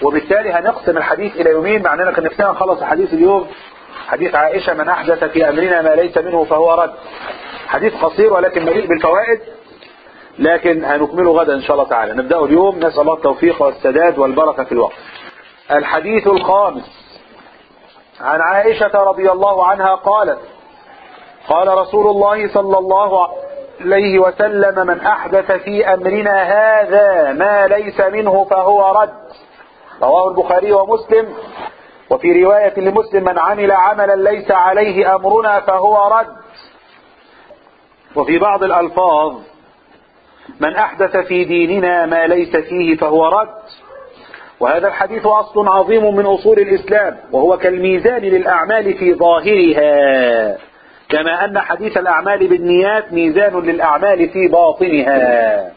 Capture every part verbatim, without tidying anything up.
وبالتالي هنقسم الحديث الى يومين، مع اننا كنا نفسنا نخلص الحديث اليوم. حديث عائشة من احدث في امرنا ما ليس منه فهو رد، حديث قصير ولكن مليء بالفوائد، لكن هنكمله غدا ان شاء الله تعالى. نبدأ اليوم، نسأل الله التوفيق والسداد والبركة في الوقت. الحديث الخامس عن عائشة رضي الله عنها قالت: قال رسول الله صلى الله عليه وسلم: من احدث في امرنا هذا ما ليس منه فهو رد. رواه البخاري ومسلم. وفي رواية لمسلم: من عمل عملا ليس عليه امرنا فهو رد. وفي بعض الالفاظ: من احدث في ديننا ما ليس فيه فهو رد. وهذا الحديث اصل عظيم من اصول الاسلام، وهو كالميزان للاعمال في ظاهرها، كما ان حديث الاعمال بالنيات ميزان للاعمال في باطنها.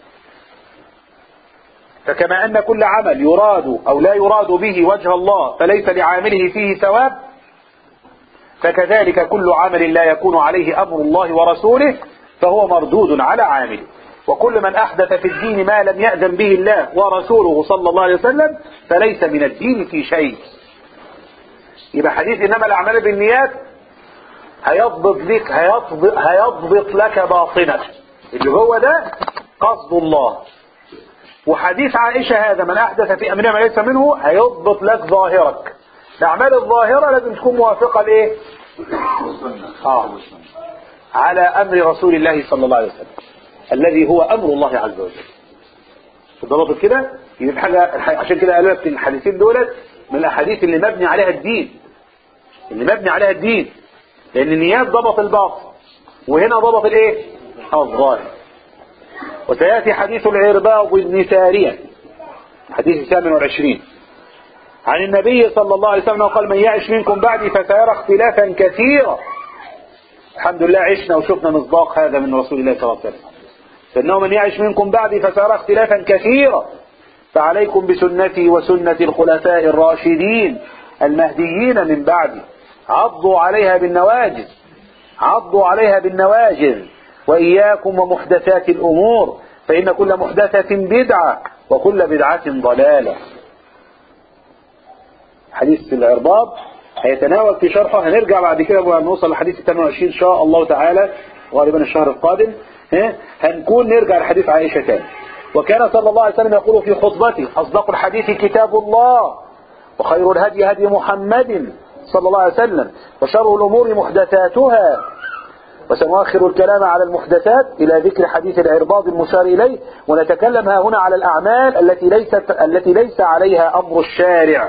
فكما ان كل عمل يراد او لا يراد به وجه الله فليس لعامله فيه ثواب، فكذلك كل عمل لا يكون عليه امر الله ورسوله فهو مردود على عامله. وكل من احدث في الدين ما لم يأذن به الله ورسوله صلى الله عليه وسلم فليس من الدين في شيء. يبقى حديث انما الاعمال بالنيات هيضبط لك هيضبط, هيضبط لك باطنك اللي هو ده قصد الله. وحديث عائشة هذا: من احدث في امرنا ما ليس منه، هيضبط لك ظاهرك. الاعمال الظاهرة لازم تكون موافقة لايه؟ آه. على امر رسول الله صلى الله عليه وسلم الذي هو امر الله عز وجل. ضبطت كده؟ يبقى حاجه عشان كده قالوا لك الحديثين دولت من الاحاديث اللي مبني عليها الدين، اللي مبني عليها الدين، لان النيات ضبط الباطن، وهنا ضبط الايه؟ الظاهر. وسياتي حديث العرباض بن سارية، حديث الثامن والعشرين، عن النبي صلى الله عليه وسلم قال: من يعش منكم بعدي فسيرى اختلافا كثيرا. الحمد لله عشنا وشفنا مصداق هذا من رسول الله صلى الله عليه وسلم. فإنه من يعش منكم بعدي فسيرى اختلافا كثيرا، فعليكم بسنتي وسنة الخلفاء الراشدين المهديين من بعدي، عضوا عليها بالنواجذ عضوا عليها بالنواجذ وإياكم ومحدثات الأمور، فإن كل محدثة بدعة وكل بدعة ضلالة. حديث العرباض هيتناول في شرحه، هنرجع بعد كده ونوصل لحديث الثامن والعشرين إن شاء الله تعالى غالبا الشهر القادم. هنكون نرجع لحديث عائشة تاني. وكان صلى الله عليه وسلم يقول في خطبته: أصدق الحديث كتاب الله، وخير الهدي هدي محمد صلى الله عليه وسلم، وشر الأمور محدثاتها، وسنؤخر الكلام على المحدثات إلى ذكر حديث العرباض المشار إليه، ونتكلم ها هنا على الأعمال التي ليست التي ليس عليها أمر الشارع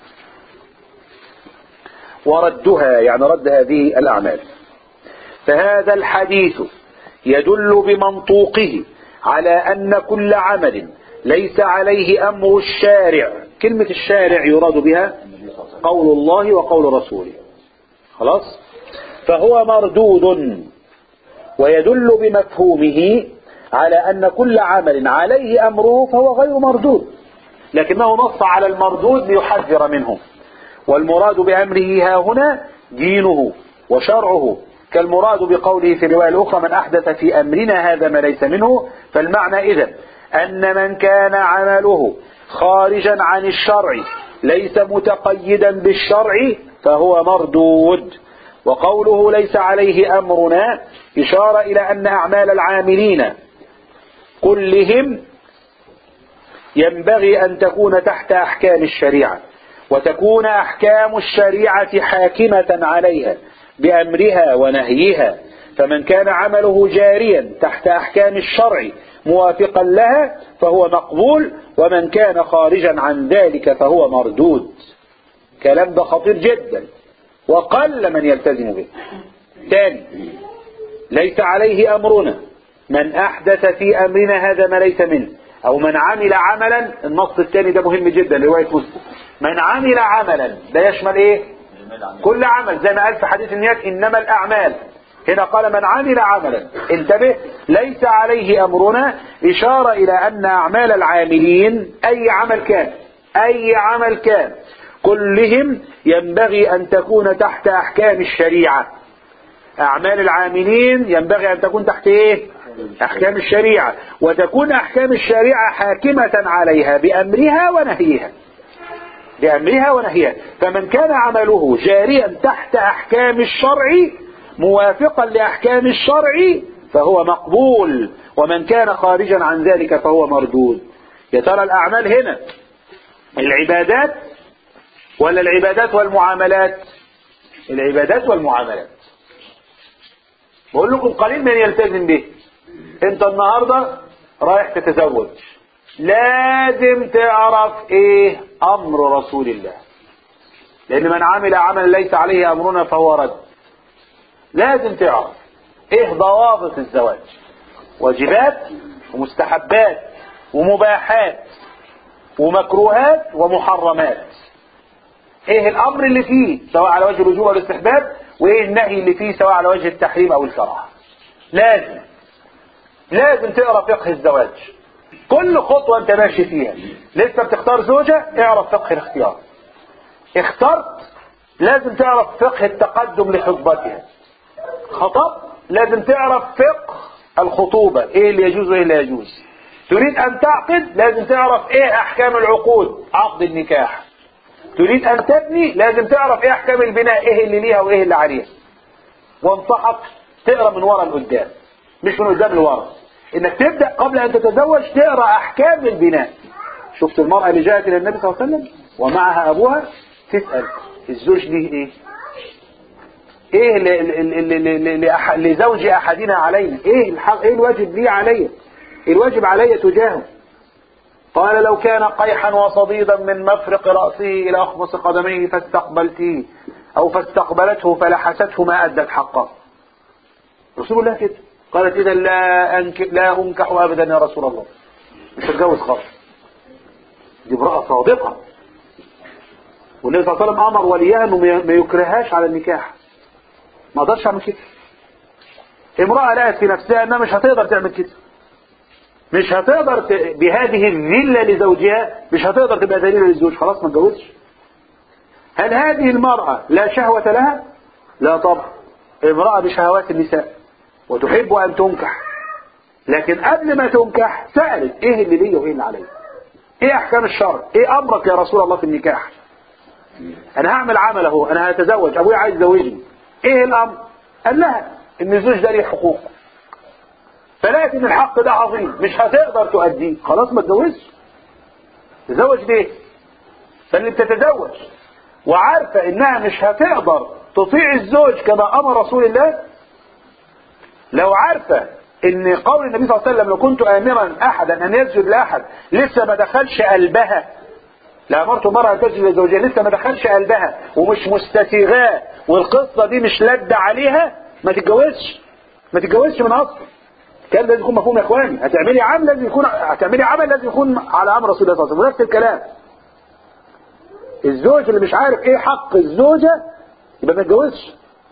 وردها، يعني رد هذه الأعمال. فهذا الحديث يدل بمنطوقه على أن كل عمل ليس عليه أمر الشارع، كلمة الشارع يراد بها قول الله وقول رسوله، خلاص، فهو مردود. ويدل بمفهومه على أن كل عمل عليه أمره فهو غير مردود، لكنه نص على المردود ليحذر منه. والمراد بأمره ها هنا دينه وشرعه، كالمراد بقوله في الرواية الأخرى: من أحدث في أمرنا هذا ما ليس منه. فالمعنى إذن أن من كان عمله خارجا عن الشرع ليس متقيدا بالشرع فهو مردود. وقوله ليس عليه أمرنا إشارة إلى أن أعمال العاملين كلهم ينبغي أن تكون تحت أحكام الشريعة، وتكون أحكام الشريعة حاكمة عليها بأمرها ونهيها. فمن كان عمله جاريا تحت أحكام الشرع موافقا لها فهو مقبول، ومن كان خارجا عن ذلك فهو مردود. كلام ده خطير جدا وقل من يلتزم به. ثاني: ليس عليه أمرنا، من أحدث في أمرنا هذا ما ليس منه، أو من عمل عملا. النص الثاني ده مهم جدا، رواية مسلم: من عمل عملا، ده يشمل ايه؟ كل عمل، زي ما قال في حديث النيات: إنما الأعمال. هنا قال من عمل عملا. انتبه، ليس عليه أمرنا إشارة إلى أن أعمال العاملين أي عمل كان أي عمل كان كلهم ينبغي أن تكون تحت أحكام الشريعة. أعمال العاملين ينبغي أن تكون تحت إيه؟ أحكام الشريعة، وتكون أحكام الشريعة حاكمة عليها بأمرها ونهيها. بأمرها ونهيها. فمن كان عمله جاريا تحت أحكام الشرع موافقا لأحكام الشرع فهو مقبول، ومن كان خارجا عن ذلك فهو مردود. يا ترى الأعمال هنا العبادات ولا العبادات والمعاملات؟ العبادات والمعاملات. بقول لكم قليل من يلتزم به. انت النهاردة رايح تتزوج، لازم تعرف ايه امر رسول الله، لان من عمل عملا ليس عليه امرنا فهو رد. لازم تعرف ايه ضوابط الزواج، واجبات ومستحبات ومباحات ومكروهات ومحرمات. ايه الامر اللي فيه سواء على وجه الوجوب او الاستحباب، وايه النهي اللي فيه سواء على وجه التحريم او الكراهه. لازم لازم تقرا فقه الزواج. كل خطوه انت ماشي فيها، لسه بتختار زوجه اعرف فقه الاختيار. اخترت لازم تعرف فقه التقدم لحقبتها. خطبت لازم تعرف فقه الخطوبه، ايه اللي يجوز وايه اللي لا يجوز. تريد ان تعقد لازم تعرف ايه احكام العقود، عقد النكاح. تريد ان تبني لازم تعرف ايه احكام البناء، ايه اللي ليها وايه اللي عليها. وانصحك تقرا من ورا لقدام مش من قدام لورا، انك تبدا قبل ان تتزوج تقرا احكام البناء. شفت المراه اللي جاءت الى النبي صلى الله عليه وسلم ومعها ابوها تسال الزوج ليه ايه، ايه لزوج احدنا علينا، ايه الحق، ايه الواجب لي علي، الواجب علي تجاهه. قال لو كان قيحا وصديدا من مفرق رأسه إلى أخمص قدميه فاستقبلته أو فاستقبلته فلحسته ما أدت حقه. رسول الله كده. قالت إذا لا أنكح, لا أنكح أبدا يا رسول الله، مش هتجوز خالص. دي امرأة صادقة، والنبي صلى الله عليه وسلم أمر وليها أنه ما يكرهاش على النكاح. ما قدرش يعمل كده. امرأة لقت في نفسها أنها مش هتقدر تعمل كده، مش هتقدر ت... بهذه الذلة لزوجها مش هتقدر تبقى ذليلة للزوج، خلاص ما اتجوزش. هل هذه المرأة لا شهوة لها؟ لا طبعا، امرأة بشهوات النساء وتحب أن تنكح، لكن قبل ما تنكح سألت ايه اللي ليا وايه اللي عليا، ايه احكام الشرع، ايه امرك يا رسول الله في النكاح. انا هعمل عمل اهو، انا هتزوج، ابويا عايز يزوجني، ايه الامر؟ قال لها ان الزوج ده ليه حقوق، فلقيت ان الحق ده عظيم مش هتقدر تؤديه، خلاص ما تزوجش. تزوج ليه؟ فاللي بتتزوج وعارفة انها مش هتقدر تطيع الزوج كما امر رسول الله، لو عارفة ان قول النبي صلى الله عليه وسلم لو كنت امرا احدا ان يسجد لاحد لسه ما دخلش قلبها، لامرت المرأة ان تسجد لزوجها لسه ما دخلش قلبها ومش مستسيغاه والقصة دي مش لد عليها، ما تتجوزش. ما تتجوزش من اصل. كان لازم يكون مفهوم يا اخواني. هتعملي عمل لازم يكون هتعملي عمل لازم يكون على امر رسول الله صلى الله عليه وسلم. ونفس الكلام الزوج اللي مش عارف ايه حق الزوجة يبقى ما يتجوزش.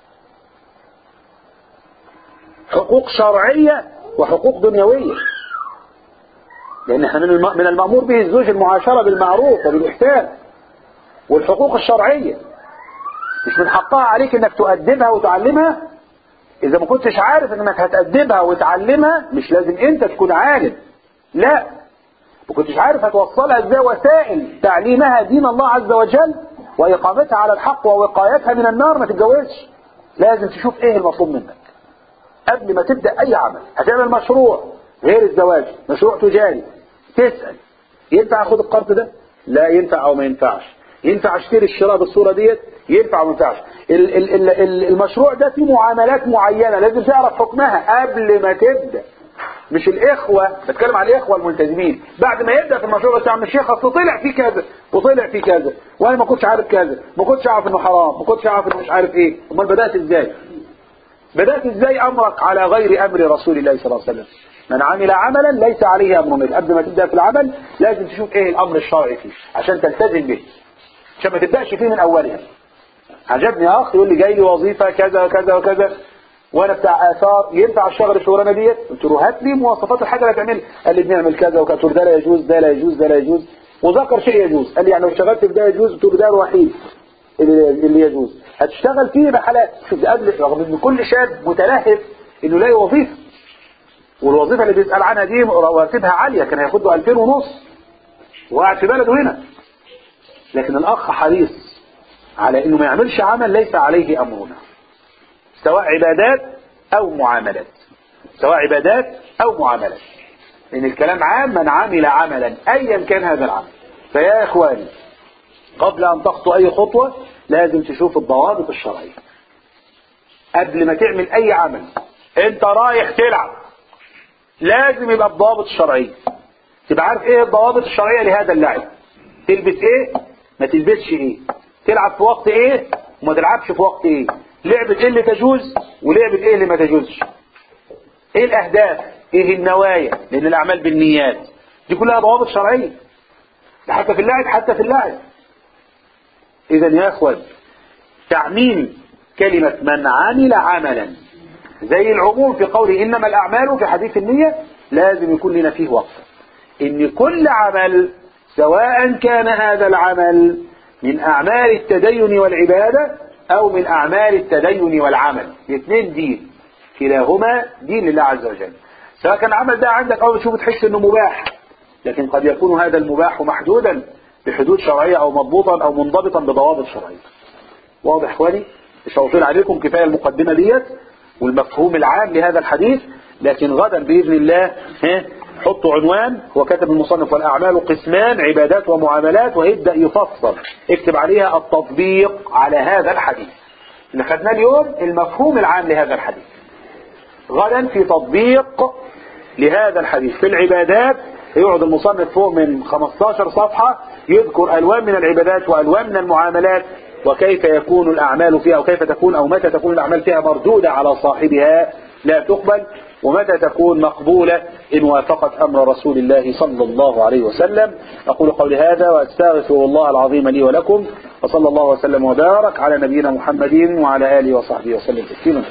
حقوق شرعية وحقوق دنيوية، لان احنا من المأمور به الزوج المعاشرة بالمعروف وبالإحسان، والحقوق الشرعية مش من حقها عليك انك تؤدبها وتعلمها. اذا ما كنتش عارف انك هتأدبها وتعلمها مش لازم انت تكون عالم، لا، ما كنتش عارف هتوصلها ازاي وسائل تعليمها دين الله عز وجل واقامتها على الحق ووقايتها من النار، ما تتجوزش. لازم تشوف ايه المطلوب منك قبل ما تبدأ اي عمل. هتعمل مشروع غير الزواج، مشروع تجاري، تسأل ينفع اخد القرض ده؟ لا ينفع او ما ينفعش. ينفع اشتري الشراء بالصورة ديت؟ ينفع او ما ينفعش. ال- ال- ال- المشروع ده فيه معاملات معينة لازم تعرف حكمها قبل ما تبدأ. مش الاخوة، بتكلم على الاخوة الملتزمين، بعد ما يبدأ في المشروع بس يا عم الشيخ اصل طلع فيه كذا وطلع فيه كذا وانا ما كنتش عارف كذا، ما كنتش عارف انه حرام، ما كنتش عارف انه مش عارف ايه. امال بدأت ازاي؟ بدأت ازاي امرك على غير امر رسول الله صلى الله عليه وسلم؟ من عمل عملا ليس عليه امرنا. قبل ما تبدأ في العمل لازم تشوف ايه الامر الشرعي فيه عشان تلتزم به، عشان ما تبدأش فيه من اولها. عجبني اخ يقول لي جاي لي وظيفة كذا وكذا وكذا وانا بتاع اثار، ينفع اشتغل الشغلانه ديت؟ قلت له هات لي مواصفات الحاجه اللي هتعملها. قال لي بنعمل كذا وكذا. قلت له ده لا يجوز، ده لا يجوز، ده لا يجوز، وذكر شيء يجوز. قال لي يعني لو اشتغلت في ده يجوز؟ قلت له ده الوحيد اللي, اللي يجوز. هتشتغل فيه بحالات. شوف ده قبل، رغم ان كل شاب متلهف انه يلاقي وظيفه، والوظيفه اللي بيسال عنها دي رواتبها عاليه، كان هياخد له ألفين ونص وقاعد في بلده هنا، لكن الأخ حريص على إنه ما يعملش عمل ليس عليه أمرنا، سواء عبادات أو معاملات، سواء عبادات أو معاملات، لأن الكلام عام من عمل عملا أيا كان هذا العمل. فيا إخواني، قبل أن تخطو أي خطوة لازم تشوف الضوابط الشرعية قبل ما تعمل أي عمل. أنت رايح تلعب لازم يبقى الضوابط الشرعية، تبقى عارف إيه الضوابط الشرعية لهذا اللعب، تلبس إيه ما تلبسش إيه، تلعب في وقت إيه وما تلعبش في وقت إيه، لعبة إيه اللي تجوز ولعبة إيه اللي ما تجوزش، إيه الأهداف، إيه النوايا، لأن الأعمال بالنيات، دي كلها ضوابط شرعية حتى في اللعب حتى في اللعب. إذا يا أخوان، تعميم كلمة من عمل عملا زي العموم في قوله إنما الأعمال في حديث النية، لازم يكون لنا فيه وقت إن كل عمل سواء كان هذا العمل من أعمال التدين والعبادة أو من أعمال التدين والعمل، الاثنين دين، كلاهما دين لله عز وجل. سواء كان العمل ده عندك أول تشوف تحس إنه مباح، لكن قد يكون هذا المباح محدودا بحدود شرعية أو مضبوطا أو منضبطا بضوابط شرعية. واضح إخواني؟ مش هطول عليكم، كفاية المقدمة ديت والمفهوم العام لهذا الحديث. لكن غدا بإذن الله حطوا عنوان، هو كتب المصنف والأعمال قسمان عبادات ومعاملات، ويبدأ يفصل اكتب عليها التطبيق على هذا الحديث اللي خدناه اليوم، المفهوم العام لهذا الحديث. غدا في تطبيق لهذا الحديث في العبادات، يقعد المصنف فوق من خمستاشر صفحة يذكر ألوان من العبادات وألوان من المعاملات، وكيف يكون الأعمال فيها، وكيف تكون أو متى تكون الأعمال فيها مردودة على صاحبها لا تقبل، ومتى تكون مقبولة إن وافقت أمر رسول الله صلى الله عليه وسلم. أقول قولي هذا وأستغفر الله العظيم لي ولكم، وصلى الله وسلم وبارك على نبينا محمد وعلى آله وصحبه وسلم تسليما.